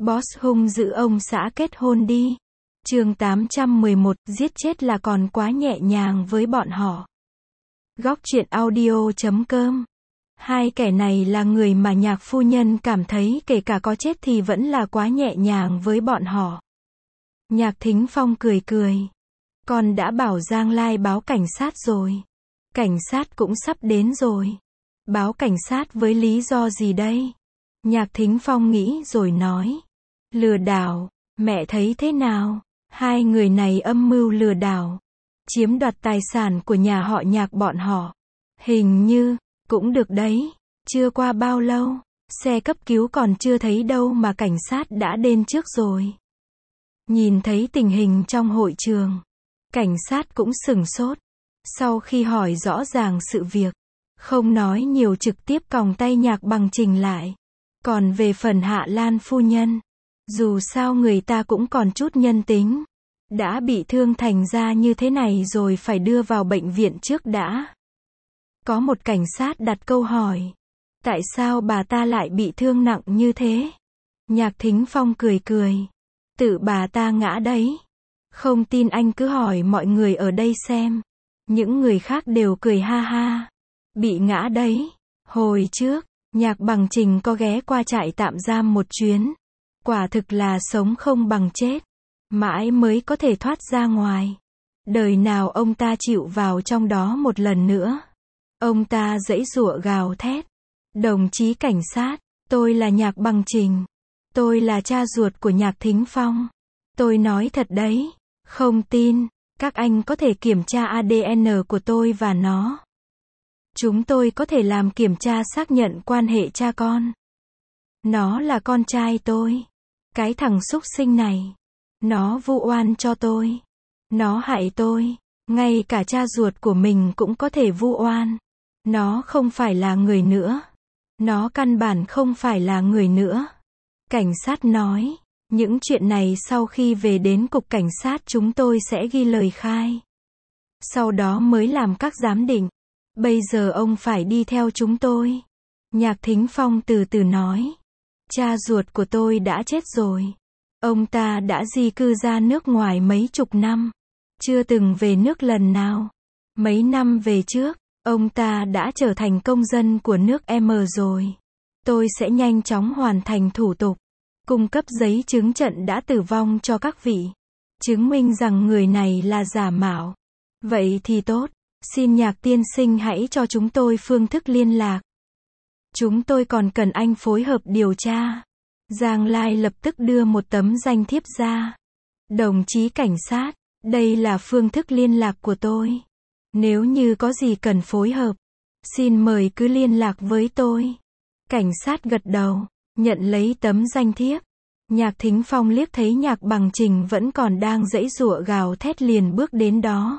Boss hung dữ ông xã kết hôn đi. Chương 811, giết chết là còn quá nhẹ nhàng với bọn họ. Góc truyện audio.com. Hai kẻ này là người mà nhạc phu nhân cảm thấy kể cả có chết thì vẫn là quá nhẹ nhàng với bọn họ. Nhạc Thính Phong cười cười. Con đã bảo Giang Lai báo cảnh sát rồi. Cảnh sát cũng sắp đến rồi. Báo cảnh sát với lý do gì đây? Nhạc Thính Phong nghĩ rồi nói. Lừa đảo, mẹ thấy thế nào? Hai người này âm mưu lừa đảo, chiếm đoạt tài sản của nhà họ Nhạc bọn họ. Hình như, cũng được đấy. Chưa qua bao lâu, xe cấp cứu còn chưa thấy đâu mà cảnh sát đã đến trước rồi. Nhìn thấy tình hình trong hội trường, cảnh sát cũng sửng sốt. Sau khi hỏi rõ ràng sự việc, không nói nhiều trực tiếp còng tay Nhạc Bằng Trình lại. Còn về phần Hạ Lan phu nhân, dù sao người ta cũng còn chút nhân tính. Đã bị thương thành ra như thế này rồi phải đưa vào bệnh viện trước đã. Có một cảnh sát đặt câu hỏi. Tại sao bà ta lại bị thương nặng như thế? Nhạc Thính Phong cười cười. Tự bà ta ngã đấy. Không tin anh cứ hỏi mọi người ở đây xem. Những người khác đều cười ha ha. Bị ngã đấy. Hồi trước, Nhạc Bằng Trình có ghé qua trại tạm giam một chuyến. Quả thực là sống không bằng chết. Mãi mới có thể thoát ra ngoài. Đời nào ông ta chịu vào trong đó một lần nữa. Ông ta giãy giụa gào thét. Đồng chí cảnh sát, tôi là Nhạc Bằng Trình. Tôi là cha ruột của Nhạc Thính Phong. Tôi nói thật đấy. Không tin, các anh có thể kiểm tra ADN của tôi và nó. Chúng tôi có thể làm kiểm tra xác nhận quan hệ cha con. Nó là con trai tôi. Cái thằng súc sinh này. Nó vu oan cho tôi. Nó hại tôi. Ngay cả cha ruột của mình cũng có thể vu oan. Nó không phải là người nữa. Nó căn bản không phải là người nữa. Cảnh sát nói. Những chuyện này sau khi về đến cục cảnh sát chúng tôi sẽ ghi lời khai. Sau đó mới làm các giám định. Bây giờ ông phải đi theo chúng tôi. Nhạc Thính Phong từ từ nói. Cha ruột của tôi đã chết rồi. Ông ta đã di cư ra nước ngoài mấy chục năm. Chưa từng về nước lần nào. Mấy năm về trước, ông ta đã trở thành công dân của nước M rồi. Tôi sẽ nhanh chóng hoàn thành thủ tục. Cung cấp giấy chứng nhận đã tử vong cho các vị. Chứng minh rằng người này là giả mạo. Vậy thì tốt. Xin Nhạc tiên sinh hãy cho chúng tôi phương thức liên lạc. Chúng tôi còn cần anh phối hợp điều tra. Giang Lai lập tức đưa một tấm danh thiếp ra. Đồng chí cảnh sát, đây là phương thức liên lạc của tôi. Nếu như có gì cần phối hợp, xin mời cứ liên lạc với tôi. Cảnh sát gật đầu, nhận lấy tấm danh thiếp. Nhạc Thính Phong liếc thấy Nhạc Bằng Trình vẫn còn đang giãy giụa gào thét liền bước đến đó.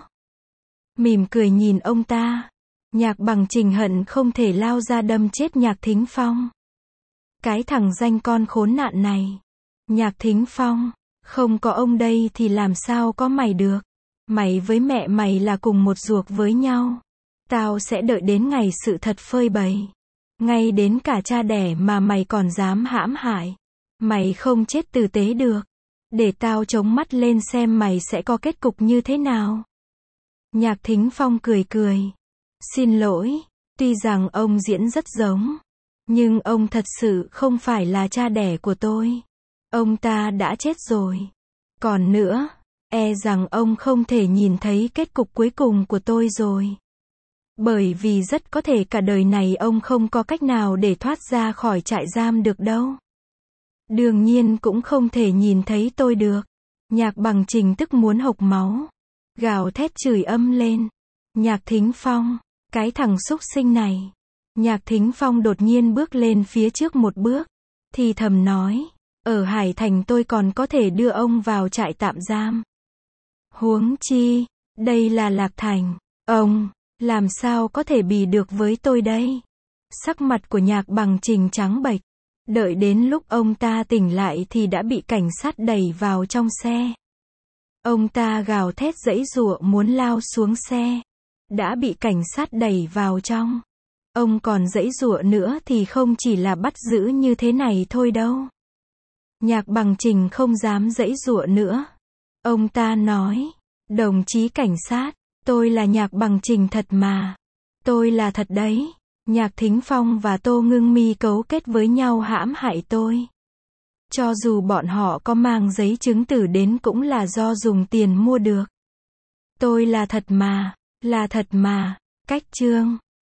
Mỉm cười nhìn ông ta. Nhạc Bằng Trình hận không thể lao ra đâm chết Nhạc Thính Phong. Cái thằng danh con khốn nạn này. Nhạc Thính Phong, không có ông đây thì làm sao có mày được. Mày với mẹ mày là cùng một ruột với nhau. Tao sẽ đợi đến ngày sự thật phơi bày. Ngay đến cả cha đẻ mà mày còn dám hãm hại. Mày không chết tử tế được. Để tao chống mắt lên xem mày sẽ có kết cục như thế nào. Nhạc Thính Phong cười cười. Xin lỗi, tuy rằng ông diễn rất giống. Nhưng ông thật sự không phải là cha đẻ của tôi. Ông ta đã chết rồi. Còn nữa, e rằng ông không thể nhìn thấy kết cục cuối cùng của tôi rồi. Bởi vì rất có thể cả đời này ông không có cách nào để thoát ra khỏi trại giam được đâu. Đương nhiên cũng không thể nhìn thấy tôi được. Nhạc Bằng Trình tức muốn hộc máu. Gào thét chửi âm lên. Nhạc Thính Phong, cái thằng súc sinh này. Nhạc Thính Phong đột nhiên bước lên phía trước một bước. Thì thầm nói. Ở Hải Thành tôi còn có thể đưa ông vào trại tạm giam. Huống chi, đây là Lạc Thành. Ông, làm sao có thể bì được với tôi đây? Sắc mặt của Nhạc Bằng Trình trắng bệch. Đợi đến lúc ông ta tỉnh lại thì đã bị cảnh sát đẩy vào trong xe. Ông ta gào thét giãy giụa muốn lao xuống xe. Đã bị cảnh sát đẩy vào trong. Ông còn giãy giụa nữa thì không chỉ là bắt giữ như thế này thôi đâu. Nhạc Bằng Trình không dám giãy giụa nữa. Ông ta nói, đồng chí cảnh sát, tôi là Nhạc Bằng Trình thật mà. Tôi là thật đấy. Nhạc Thính Phong và Tô Ngưng Mi cấu kết với nhau hãm hại tôi. Cho dù bọn họ có mang giấy chứng tử đến cũng là do dùng tiền mua được. Tôi là thật mà. Là thật mà. Cách chương